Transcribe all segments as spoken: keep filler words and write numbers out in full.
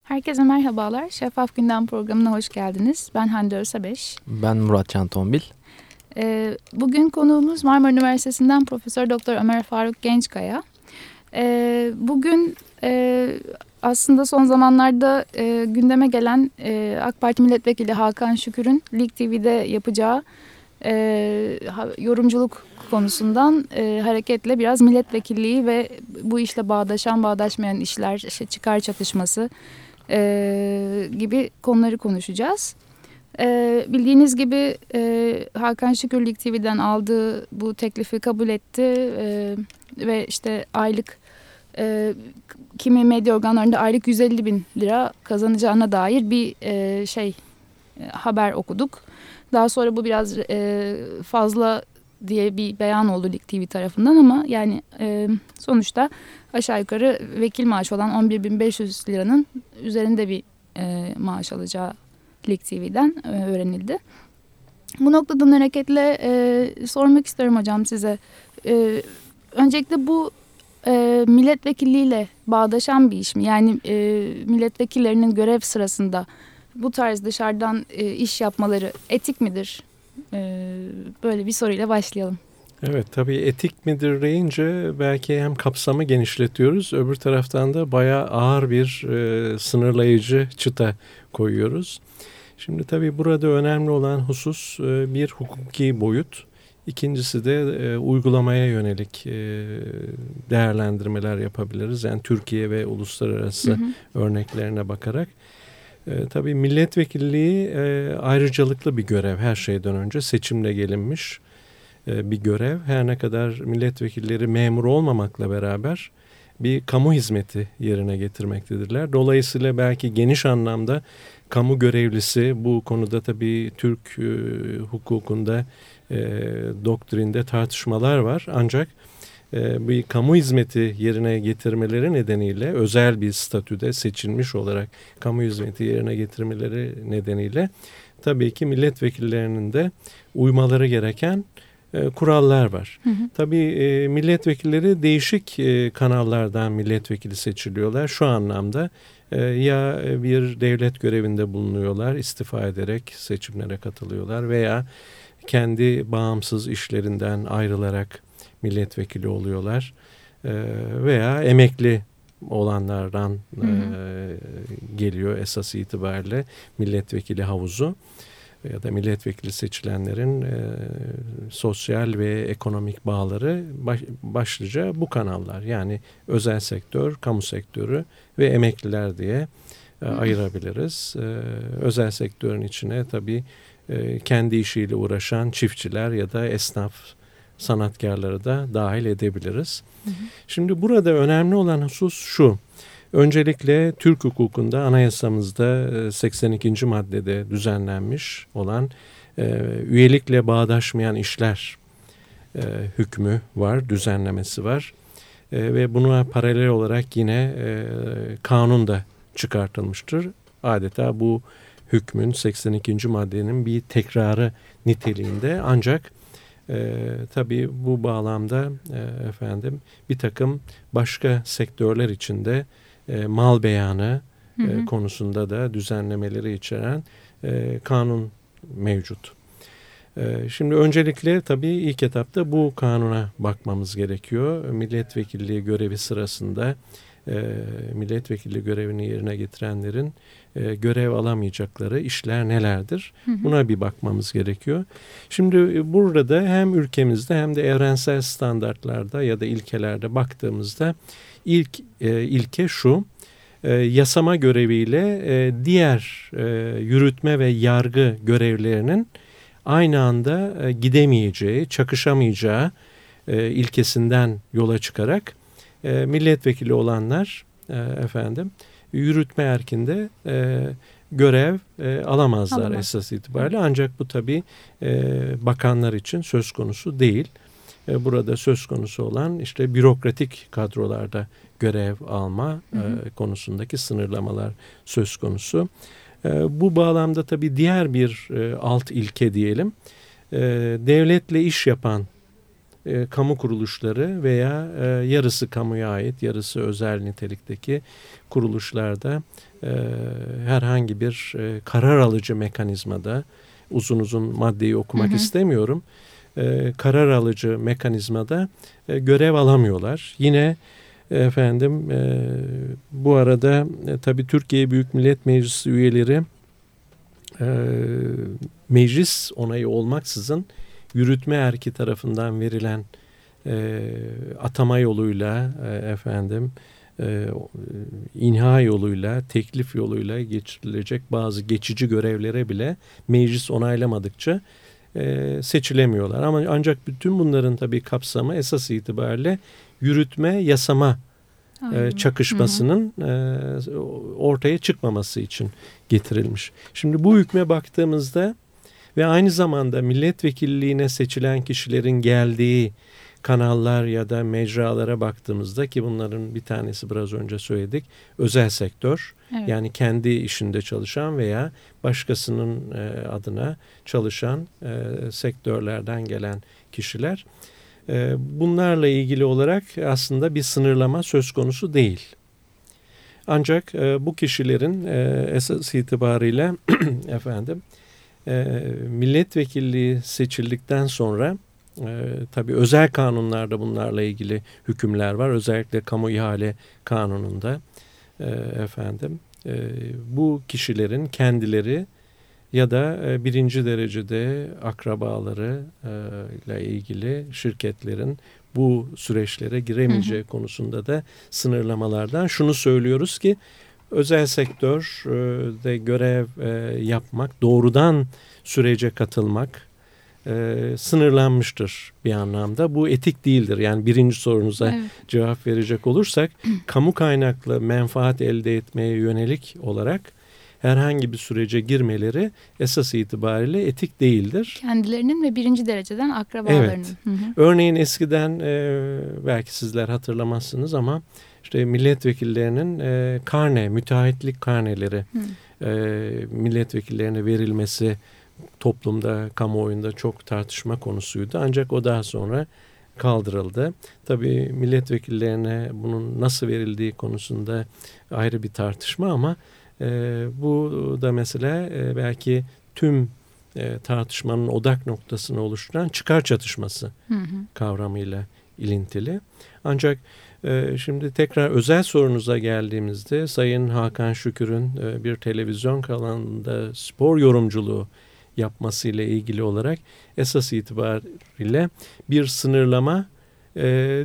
Herkese merhabalar. Şeffaf Gündem programına hoş geldiniz. Ben Hande Örsebeş. Ben Murat Can Tombil. Ee, bugün konuğumuz Marmara Üniversitesi'nden Profesör Doktor Ömer Faruk Gençkaya. Ee, bugün e, aslında son zamanlarda e, gündeme gelen e, AK Parti Milletvekili Hakan Şükür'ün Lig T V'de yapacağı e, yorumculuk konusundan e, hareketle biraz milletvekilliği ve bu işle bağdaşan bağdaşmayan işler, işte çıkar çatışması e, gibi konuları konuşacağız. E, bildiğiniz gibi e, Hakan Şükür Lig T V'den aldığı bu teklifi kabul etti e, ve işte aylık e, kimi medya organlarında aylık yüz elli bin lira kazanacağına dair bir e, şey e, haber okuduk. Daha sonra bu biraz e, fazla diye bir beyan oldu Lig T V tarafından ama yani e, sonuçta aşağı yukarı vekil maaşı olan on bir bin beş yüz liranın üzerinde bir e, maaş alacağı Lig T V'den e, öğrenildi. Bu noktadan hareketle e, sormak istiyorum hocam size. E, öncelikle bu e, milletvekilliğiyle bağdaşan bir iş mi? Yani e, milletvekillerinin görev sırasında bu tarz dışarıdan e, iş yapmaları etik midir? E, böyle bir soruyla başlayalım. Evet, tabii etik midir deyince belki hem kapsamı genişletiyoruz, öbür taraftan da bayağı ağır bir e, sınırlayıcı çıta koyuyoruz. Şimdi tabii burada önemli olan husus e, bir hukuki boyut, ikincisi de e, uygulamaya yönelik e, değerlendirmeler yapabiliriz. Yani Türkiye ve uluslararası hı hı. örneklerine bakarak. E, tabii milletvekilliği e, ayrıcalıklı bir görev, her şeyden önce seçimle gelinmiş bir görev. Her ne kadar milletvekilleri memur olmamakla beraber bir kamu hizmeti yerine getirmektedirler. Dolayısıyla belki geniş anlamda kamu görevlisi, bu konuda tabii Türk e, hukukunda, e, doktrinde tartışmalar var. Ancak e, bir kamu hizmeti yerine getirmeleri nedeniyle, özel bir statüde seçilmiş olarak kamu hizmeti yerine getirmeleri nedeniyle tabii ki milletvekillerinin de uymaları gereken E, kurallar var. Hı hı. Tabii e, milletvekilleri değişik e, kanallardan milletvekili seçiliyorlar. Şu anlamda e, ya bir devlet görevinde bulunuyorlar, istifa ederek seçimlere katılıyorlar veya kendi bağımsız işlerinden ayrılarak milletvekili oluyorlar e, veya emekli olanlardan hı hı. E, geliyor esas itibariyle milletvekili havuzu. Ya da milletvekili seçilenlerin e, sosyal ve ekonomik bağları baş, başlıca bu kanallar. Yani özel sektör, kamu sektörü ve emekliler diye e, ayırabiliriz. E, özel sektörün içine tabii e, kendi işiyle uğraşan çiftçiler ya da esnaf sanatkarları da dahil edebiliriz. Hı hı. Şimdi burada önemli olan husus şu. Öncelikle Türk hukukunda, anayasamızda seksen ikinci maddede düzenlenmiş olan e, üyelikle bağdaşmayan işler e, hükmü var, düzenlemesi var. E, ve buna paralel olarak yine e, kanun da çıkartılmıştır. Adeta bu hükmün, seksen ikinci maddenin bir tekrarı niteliğinde, ancak e, tabii bu bağlamda e, efendim bir takım başka sektörler içinde E, mal beyanı hı hı. E, konusunda da düzenlemeleri içeren e, kanun mevcut. E, şimdi öncelikle tabii ilk etapta bu kanuna bakmamız gerekiyor. Milletvekilliği görevi sırasında e, milletvekilliği görevini yerine getirenlerin e, görev alamayacakları işler nelerdir? Hı hı. Buna bir bakmamız gerekiyor. Şimdi burada hem ülkemizde hem de evrensel standartlarda ya da ilkelerde baktığımızda İlk e, ilke şu, e, yasama göreviyle e, diğer e, yürütme ve yargı görevlerinin aynı anda e, gidemeyeceği, çakışamayacağı e, ilkesinden yola çıkarak e, milletvekili olanlar e, efendim yürütme erkinde e, görev e, alamazlar Alamaz. esas itibariyle. Ancak bu tabii e, bakanlar için söz konusu değil. Burada söz konusu olan işte bürokratik kadrolarda görev alma hı hı. E, konusundaki sınırlamalar söz konusu. E, bu bağlamda tabii diğer bir e, alt ilke diyelim, e, devletle iş yapan e, kamu kuruluşları veya e, yarısı kamuya ait, yarısı özel nitelikteki kuruluşlarda e, herhangi bir e, karar alıcı mekanizmada, uzun uzun maddeyi okumak hı hı. istemiyorum, e, karar alıcı mekanizmada e, görev alamıyorlar. Yine efendim e, bu arada e, tabii Türkiye Büyük Millet Meclisi üyeleri e, meclis onayı olmaksızın yürütme erki tarafından verilen e, atama yoluyla e, efendim e, inha yoluyla, teklif yoluyla geçirilecek bazı geçici görevlere bile meclis onaylamadıkça e, seçilemiyorlar. Ama ancak bütün bunların tabii kapsamı esas itibariyle yürütme yasama e, çakışmasının hı hı. E, ortaya çıkmaması için getirilmiş. Şimdi bu hükme baktığımızda ve aynı zamanda milletvekilliğine seçilen kişilerin geldiği kanallar ya da mecralara baktığımızda, ki bunların bir tanesi biraz önce söyledik, özel sektör. Evet. Yani kendi işinde çalışan veya başkasının e, adına çalışan e, sektörlerden gelen kişiler. E, bunlarla ilgili olarak aslında bir sınırlama söz konusu değil. Ancak e, bu kişilerin e, esas itibariyle efendim e, milletvekilliği seçildikten sonra e, tabii özel kanunlarda bunlarla ilgili hükümler var. Özellikle kamu ihale kanununda e, efendim e, bu kişilerin kendileri ya da e, birinci derecede akrabaları e, ile ilgili şirketlerin bu süreçlere giremeyeceği hı hı. konusunda da sınırlamalardan şunu söylüyoruz ki özel sektörde görev e, yapmak, doğrudan sürece katılmak e, sınırlanmıştır bir anlamda. Bu etik değildir. Yani birinci sorunuza evet. cevap verecek olursak, kamu kaynaklı menfaat elde etmeye yönelik olarak herhangi bir sürece girmeleri esas itibariyle etik değildir. Kendilerinin ve birinci dereceden akrabalarının. Evet. Hı hı. Örneğin eskiden e, belki sizler hatırlamazsınız ama işte milletvekillerinin e, karne, müteahhitlik karneleri e, milletvekillerine verilmesi toplumda, kamuoyunda çok tartışma konusuydu. Ancak o daha sonra kaldırıldı. Tabii milletvekillerine bunun nasıl verildiği konusunda ayrı bir tartışma ama e, bu da mesela e, belki tüm e, tartışmanın odak noktasını oluşturan çıkar çatışması hı hı. kavramıyla ilintili. Ancak e, şimdi tekrar özel sorunuza geldiğimizde Sayın Hakan Şükür'ün e, bir televizyon kanalında spor yorumculuğu yapmasıyla ilgili olarak esas itibariyle bir sınırlama e,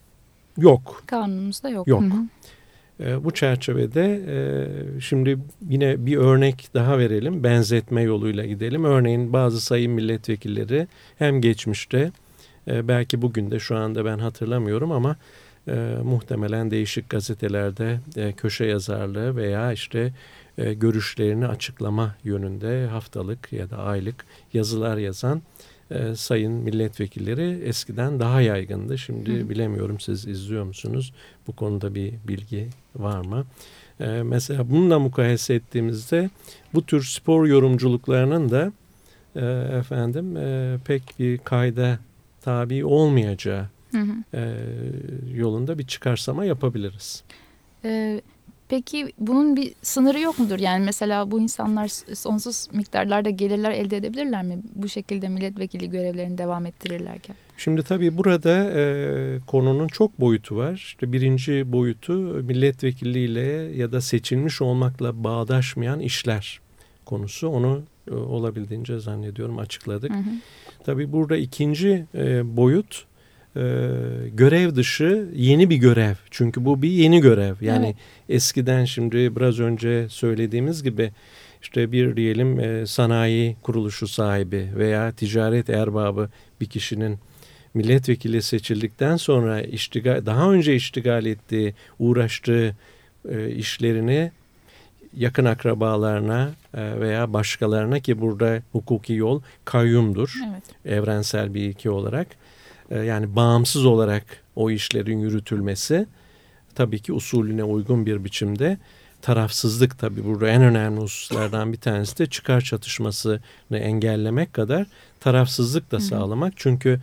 yok. Kanunumuzda yok. Yok. Hı hı. E, bu çerçevede e, şimdi yine bir örnek daha verelim. Benzetme yoluyla gidelim. Örneğin bazı sayın milletvekilleri hem geçmişte e, belki bugün de şu anda ben hatırlamıyorum ama e, muhtemelen değişik gazetelerde e, köşe yazarlığı veya işte e, görüşlerini açıklama yönünde haftalık ya da aylık yazılar yazan e, sayın milletvekilleri eskiden daha yaygındı. Şimdi Hı. bilemiyorum, siz izliyor musunuz? Bu konuda bir bilgi var mı? E, mesela bununla mukayese ettiğimizde bu tür spor yorumculuklarının da e, efendim e, pek bir kayda tabi olmayacağı hı hı. E, yolunda bir çıkarsama yapabiliriz. Evet. Peki bunun bir sınırı yok mudur? Yani mesela bu insanlar sonsuz miktarlarda gelirler elde edebilirler mi? Bu şekilde milletvekili görevlerini devam ettirirlerken. Şimdi tabii burada e, konunun çok boyutu var. İşte birinci boyutu milletvekilliğiyle ya da seçilmiş olmakla bağdaşmayan işler konusu. Onu e, olabildiğince zannediyorum açıkladık. Hı hı. Tabii burada ikinci e, boyut Ee, görev dışı yeni bir görev. Çünkü bu bir yeni görev. Yani evet. eskiden şimdi biraz önce söylediğimiz gibi işte bir diyelim e, sanayi kuruluşu sahibi veya ticaret erbabı bir kişinin milletvekili seçildikten sonra iştigal, daha önce iştigal ettiği, uğraştığı e, işlerini yakın akrabalarına e, veya başkalarına, ki burada hukuki yol kayyumdur. Evet. Evrensel bir ilke olarak. Yani bağımsız olarak o işlerin yürütülmesi tabii ki usulüne uygun bir biçimde, tarafsızlık tabii burada en önemli hususlardan bir tanesi de çıkar çatışmasını engellemek kadar tarafsızlık da sağlamak. Çünkü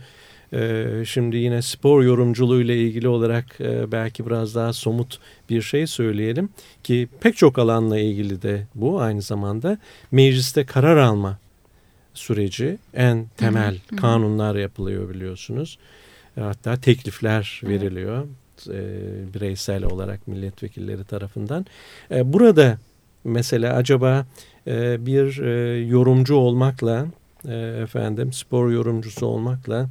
E, şimdi yine spor yorumculuğu ile ilgili olarak e, belki biraz daha somut bir şey söyleyelim ki pek çok alanla ilgili de bu aynı zamanda mecliste karar alma süreci en temel hı hı. kanunlar yapılıyor biliyorsunuz. Hatta teklifler veriliyor e, bireysel olarak milletvekilleri tarafından. E, burada mesela acaba e, bir e, yorumcu olmakla e, efendim spor yorumcusu olmakla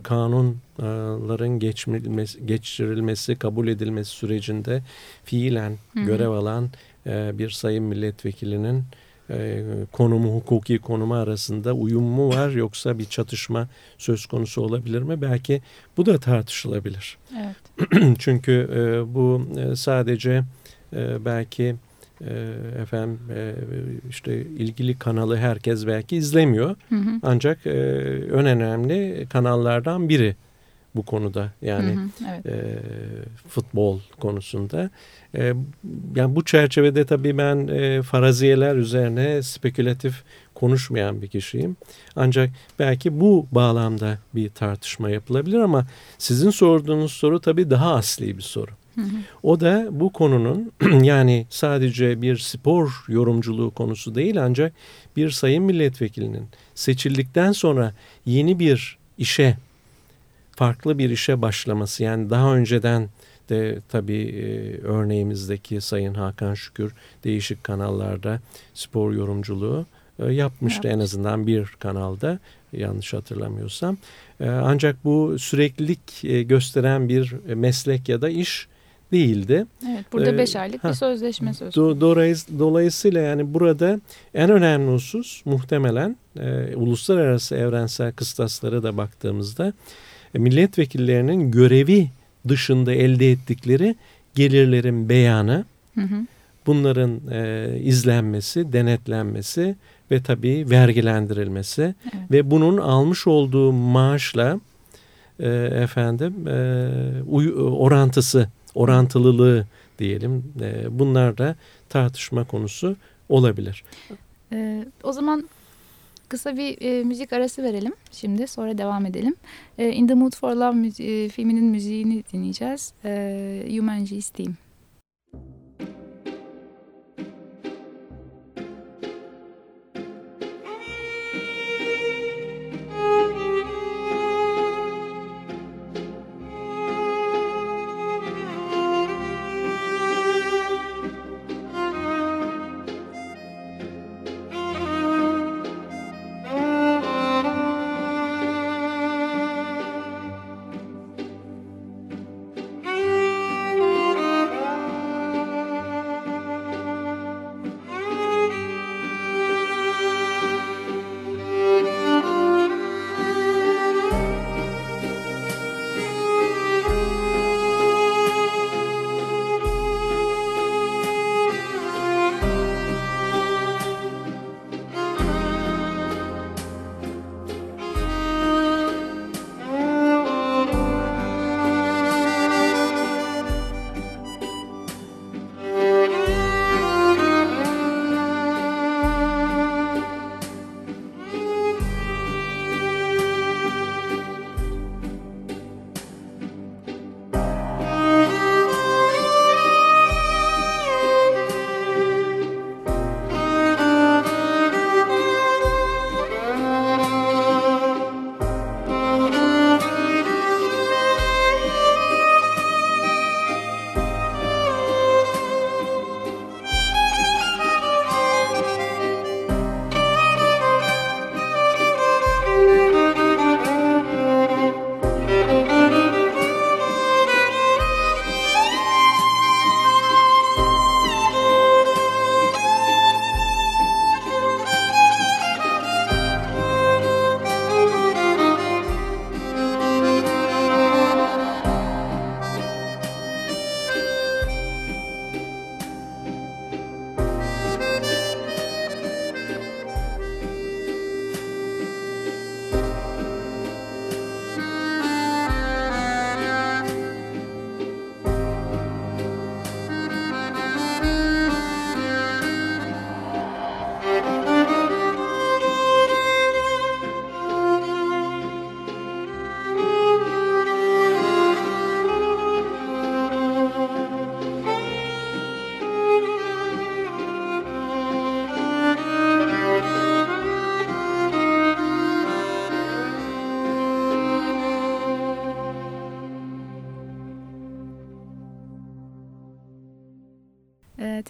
kanunların geçirilmesi, geçirilmesi, kabul edilmesi sürecinde fiilen hı hı. görev alan e, bir sayın milletvekilinin e, konumu, hukuki konumu arasında uyum mu var yoksa bir çatışma söz konusu olabilir mi? Belki bu da tartışılabilir. Evet. Çünkü e, bu e, sadece e, belki e, efendim e, işte ilgili kanalı herkes belki izlemiyor. Hı hı. Ancak e, en önemli kanallardan biri bu konuda yani hı hı, evet. e, futbol konusunda. E, yani bu çerçevede tabii ben e, faraziyeler üzerine spekülatif konuşmayan bir kişiyim. Ancak belki bu bağlamda bir tartışma yapılabilir ama sizin sorduğunuz soru tabii daha asli bir soru. Hı hı. O da bu konunun yani sadece bir spor yorumculuğu konusu değil ancak bir sayın milletvekilinin seçildikten sonra yeni bir işe farklı bir işe başlaması yani daha önceden de tabii e, örneğimizdeki Sayın Hakan Şükür değişik kanallarda spor yorumculuğu e, yapmıştı evet. en azından bir kanalda yanlış hatırlamıyorsam. E, ancak bu süreklilik e, gösteren bir meslek ya da iş değildi. Evet, burada beş aylık ee, bir ha, sözleşme söz konusu. Do, dolayısıyla yani burada en önemli husus muhtemelen e, uluslararası evrensel kıstaslara da baktığımızda milletvekillerinin görevi dışında elde ettikleri gelirlerin beyanı, hı hı. bunların e, izlenmesi, denetlenmesi ve tabii vergilendirilmesi evet. ve bunun almış olduğu maaşla e, efendim e, uy, orantısı, orantılılığı diyelim. E, bunlar da tartışma konusu olabilir. E, o zaman kısa bir e, müzik arası verelim şimdi, sonra devam edelim. E, In the Mood for Love müzi- e, filminin müziğini dinleyeceğiz. E, Humangy's Theme.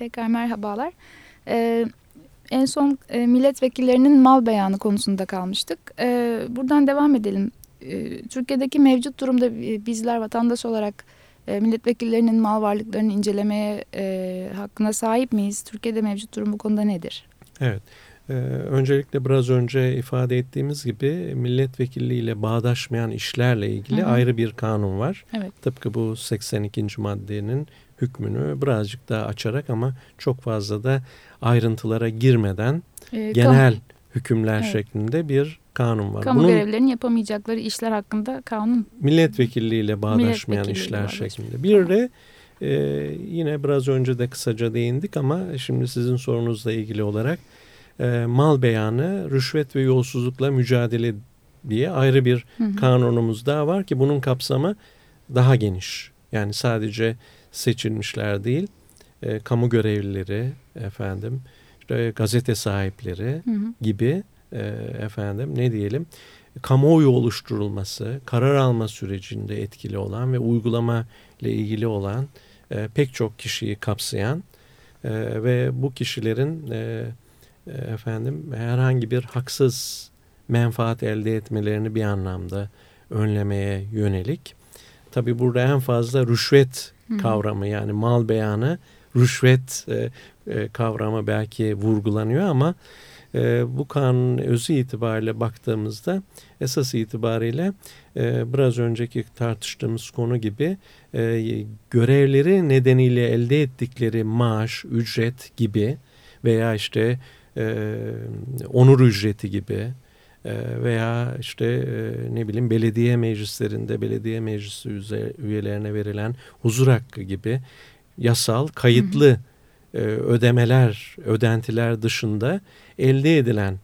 Tekrar merhabalar. E, en son e, milletvekillerinin mal beyanı konusunda kalmıştık. E, buradan devam edelim. E, Türkiye'deki mevcut durumda e, bizler vatandaş olarak e, milletvekillerinin mal varlıklarını incelemeye e, hakkına sahip miyiz? Türkiye'de mevcut durum bu konuda nedir? Evet. Ee, öncelikle biraz önce ifade ettiğimiz gibi milletvekilliğiyle bağdaşmayan işlerle ilgili hı hı. ayrı bir kanun var. Evet. Tıpkı bu seksen ikinci maddenin hükmünü birazcık daha açarak ama çok fazla da ayrıntılara girmeden ee, genel kamu. hükümler evet. şeklinde bir kanun var. Kamu Bunun, görevlerinin yapamayacakları işler hakkında kanun. Milletvekilliğiyle bağdaşmayan işler bağdaşmayan. şeklinde. Bir de e, yine biraz önce de kısaca değindik ama şimdi sizin sorunuzla ilgili olarak e, mal beyanı, rüşvet ve yolsuzlukla mücadele diye ayrı bir hı hı. kanunumuz daha var ki bunun kapsamı daha geniş. Yani sadece seçilmişler değil, e, kamu görevlileri, efendim, işte gazete sahipleri hı hı. gibi e, efendim ne diyelim, kamuoyu oluşturulması, karar alma sürecinde etkili olan ve uygulama ile ilgili olan e, pek çok kişiyi kapsayan e, ve bu kişilerin e, efendim herhangi bir haksız menfaat elde etmelerini bir anlamda önlemeye yönelik. Tabii burada en fazla rüşvet Hı. kavramı yani mal beyanı, rüşvet e, e, kavramı belki vurgulanıyor ama e, bu kanunun özü itibariyle baktığımızda esas itibariyle e, biraz önceki tartıştığımız konu gibi e, görevleri nedeniyle elde ettikleri maaş, ücret gibi veya işte e, onur ücreti gibi veya işte ne bileyim belediye meclislerinde belediye meclisi üyelerine verilen huzur hakkı gibi yasal kayıtlı hı hı. ödemeler, ödentiler dışında elde edilen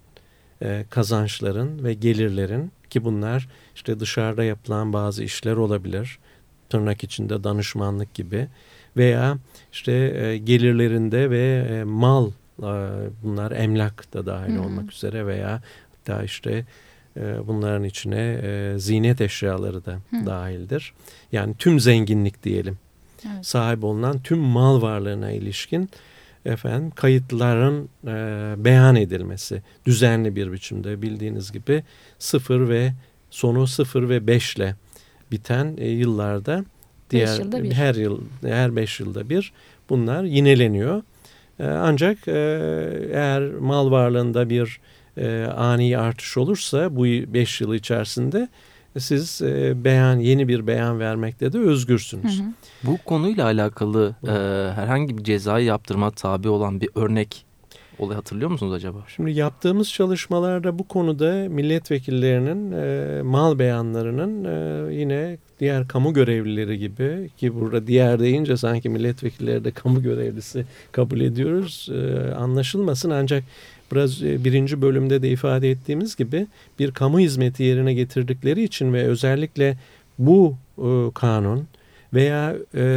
kazançların ve gelirlerin ki bunlar işte dışarıda yapılan bazı işler olabilir, tırnak içinde danışmanlık gibi veya işte gelirlerinde ve mal, bunlar emlak da dahil hı hı. olmak üzere veya da işte e, bunların içine e, ziynet eşyaları da Hı. dahildir. Yani tüm zenginlik diyelim. Evet. Sahip olunan tüm mal varlığına ilişkin efendim kayıtların e, beyan edilmesi düzenli bir biçimde bildiğiniz gibi sıfır ve sonu sıfır ve beş ile biten e, yıllarda diğer her yıl her beş yılda bir bunlar yineleniyor. E, ancak e, eğer mal varlığında bir E, ani artış olursa bu beş yıl içerisinde siz e, beyan yeni bir beyan vermekte de özgürsünüz. Hı hı. Bu konuyla alakalı e, herhangi bir cezai yaptırıma tabi olan bir örnek olayı hatırlıyor musunuz acaba? Şimdi yaptığımız çalışmalarda bu konuda milletvekillerinin e, mal beyanlarının e, yine diğer kamu görevlileri gibi ki burada diğer deyince sanki milletvekilleri de kamu görevlisi kabul ediyoruz e, anlaşılmasın ancak biraz birinci bölümde de ifade ettiğimiz gibi bir kamu hizmeti yerine getirdikleri için ve özellikle bu e, kanun veya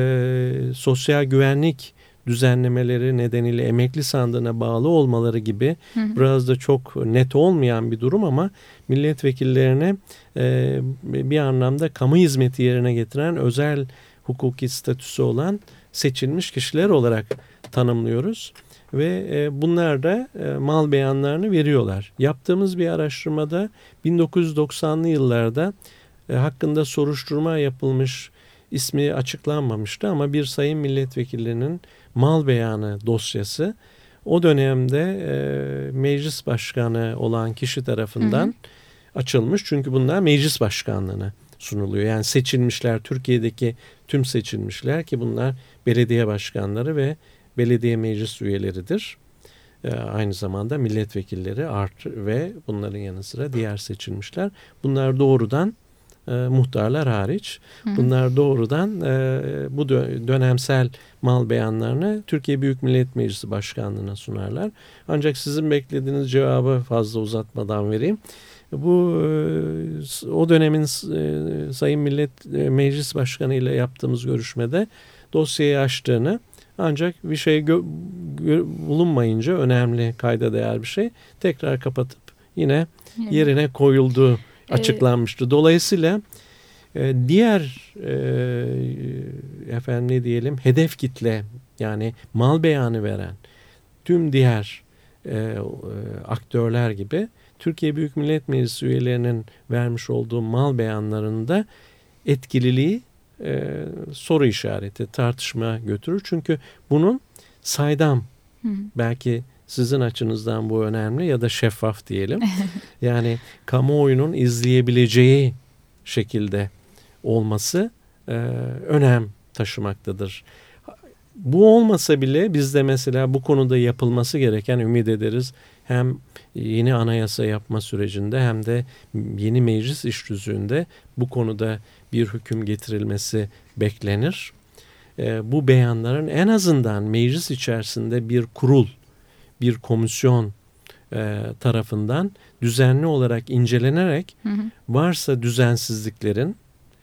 e, sosyal güvenlik düzenlemeleri nedeniyle emekli sandığına bağlı olmaları gibi hı hı. biraz da çok net olmayan bir durum ama milletvekillerine e, bir anlamda kamu hizmeti yerine getiren özel hukuki statüsü olan seçilmiş kişiler olarak tanımlıyoruz. Ve e, bunlar da e, mal beyanlarını veriyorlar. Yaptığımız bir araştırmada bin dokuz yüz doksanlı yıllarda e, hakkında soruşturma yapılmış, ismi açıklanmamıştı ama bir sayın milletvekillerinin mal beyanı dosyası o dönemde e, meclis başkanı olan kişi tarafından hı hı. açılmış. Çünkü bunlar meclis başkanlığına sunuluyor. Yani seçilmişler, Türkiye'deki tüm seçilmişler ki bunlar belediye başkanları ve belediye meclis üyeleridir. Ee, aynı zamanda milletvekilleri artı ve bunların yanı sıra diğer seçilmişler. Bunlar doğrudan e, muhtarlar hariç. Hı. Bunlar doğrudan e, bu dö- dönemsel mal beyanlarını Türkiye Büyük Millet Meclisi Başkanlığı'na sunarlar. Ancak sizin beklediğiniz cevabı fazla uzatmadan vereyim. Bu e, o dönemin e, Sayın Millet e, Meclis Başkanı ile yaptığımız görüşmede dosyayı açtığını ancak bir şey gö- gö- bulunmayınca önemli kayda değer bir şey tekrar kapatıp yine yerine koyulduğu açıklanmıştı. Dolayısıyla e, diğer e, efendim ne diyelim hedef kitle yani mal beyanı veren tüm diğer e, e, aktörler gibi Türkiye Büyük Millet Meclisi üyelerinin vermiş olduğu mal beyanlarında etkililiği e, soru işareti, tartışma götürür. Çünkü bunun saydam, hı hı. belki sizin açınızdan bu önemli ya da şeffaf diyelim. Yani kamuoyunun izleyebileceği şekilde olması e, önem taşımaktadır. Bu olmasa bile bizde mesela bu konuda yapılması gereken, ümit ederiz, hem yeni anayasa yapma sürecinde hem de yeni meclis iş tüzüğünde bu konuda bir hüküm getirilmesi beklenir. E, bu beyanların en azından meclis içerisinde bir kurul, bir komisyon e, tarafından düzenli olarak incelenerek hı hı. varsa düzensizliklerin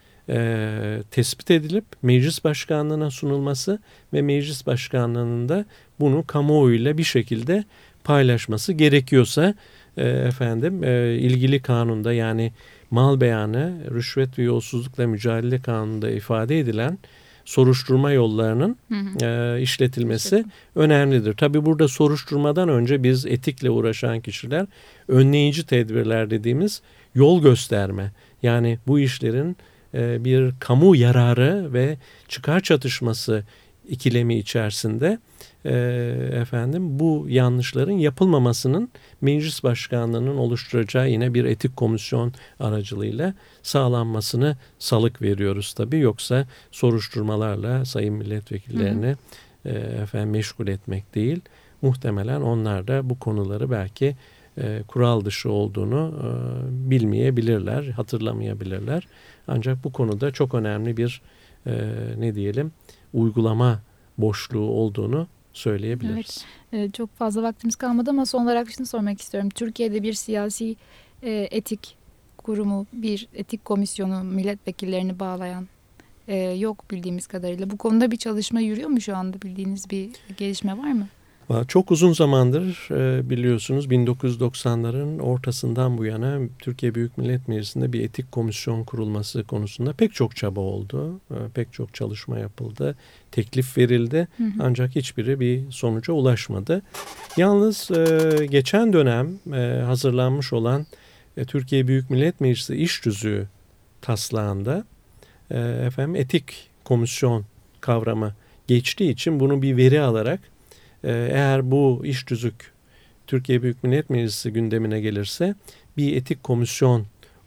e, tespit edilip meclis başkanlığına sunulması ve meclis başkanlığının da bunu kamuoyuyla bir şekilde paylaşması gerekiyorsa e, efendim e, ilgili kanunda, yani mal beyanı, rüşvet ve yolsuzlukla mücadele kanununda ifade edilen soruşturma yollarının hı hı. E, işletilmesi İşletim. önemlidir. Tabii burada soruşturmadan önce biz etikle uğraşan kişiler önleyici tedbirler dediğimiz yol gösterme, yani bu işlerin e, bir kamu yararı ve çıkar çatışması ikilemi içerisinde e, efendim bu yanlışların yapılmamasının meclis başkanlığının oluşturacağı yine bir etik komisyon aracılığıyla sağlanmasını salık veriyoruz tabii. Yoksa soruşturmalarla sayın milletvekillerini hı hı. E, efendim meşgul etmek değil. Muhtemelen onlar da bu konuları belki e, kural dışı olduğunu e, bilmeyebilirler, hatırlamayabilirler. Ancak bu konuda çok önemli bir e, ne diyelim uygulama boşluğu olduğunu söyleyebiliriz. Evet, çok fazla vaktimiz kalmadı ama son olarak şunu sormak istiyorum. Türkiye'de bir siyasi e, etik kurumu, bir etik komisyonu milletvekillerini bağlayan e, yok bildiğimiz kadarıyla. Bu konuda bir çalışma yürüyor mu şu anda, bildiğiniz bir gelişme var mı? Çok uzun zamandır biliyorsunuz bin dokuz yüz doksanların ortasından bu yana Türkiye Büyük Millet Meclisi'nde bir etik komisyon kurulması konusunda pek çok çaba oldu. Pek çok çalışma yapıldı. Teklif verildi. Hı hı. Ancak hiçbiri bir sonuca ulaşmadı. Yalnız geçen dönem hazırlanmış olan Türkiye Büyük Millet Meclisi iş tüzüğü taslağında efendim etik komisyon kavramı geçtiği için bunu bir veri alarak eğer bu iş tüzük Türkiye Büyük Millet Meclisi gündemine gelirse bir etik komisyon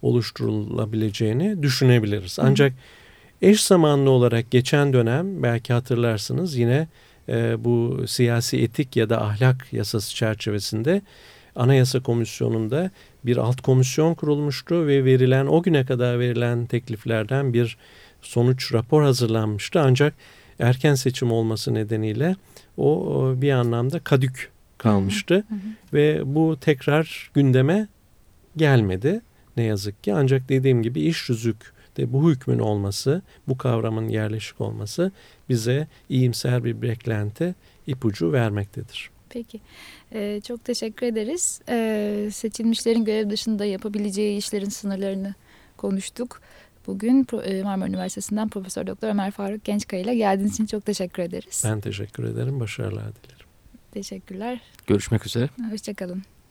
oluşturulabileceğini düşünebiliriz. Ancak eş zamanlı olarak geçen dönem belki hatırlarsınız yine e, bu siyasi etik ya da ahlak yasası çerçevesinde Anayasa Komisyonu'nda bir alt komisyon kurulmuştu ve verilen o güne kadar verilen tekliflerden bir sonuç rapor hazırlanmıştı. Ancak erken seçim olması nedeniyle o bir anlamda kadük kalmıştı. Hı hı. Ve bu tekrar gündeme gelmedi ne yazık ki. Ancak dediğim gibi iş tüzükte bu hükmün olması, bu kavramın yerleşik olması bize iyimser bir beklenti, ipucu vermektedir. Peki. Ee, çok teşekkür ederiz. Ee, seçilmişlerin görev dışında yapabileceği işlerin sınırlarını konuştuk. Bugün Marmara Üniversitesi'nden Profesör Doktor Ömer Faruk Gençkaya ile geldiğiniz için çok teşekkür ederiz. Ben teşekkür ederim. Başarılar dilerim. Teşekkürler. Görüşmek üzere. Hoşça kalın.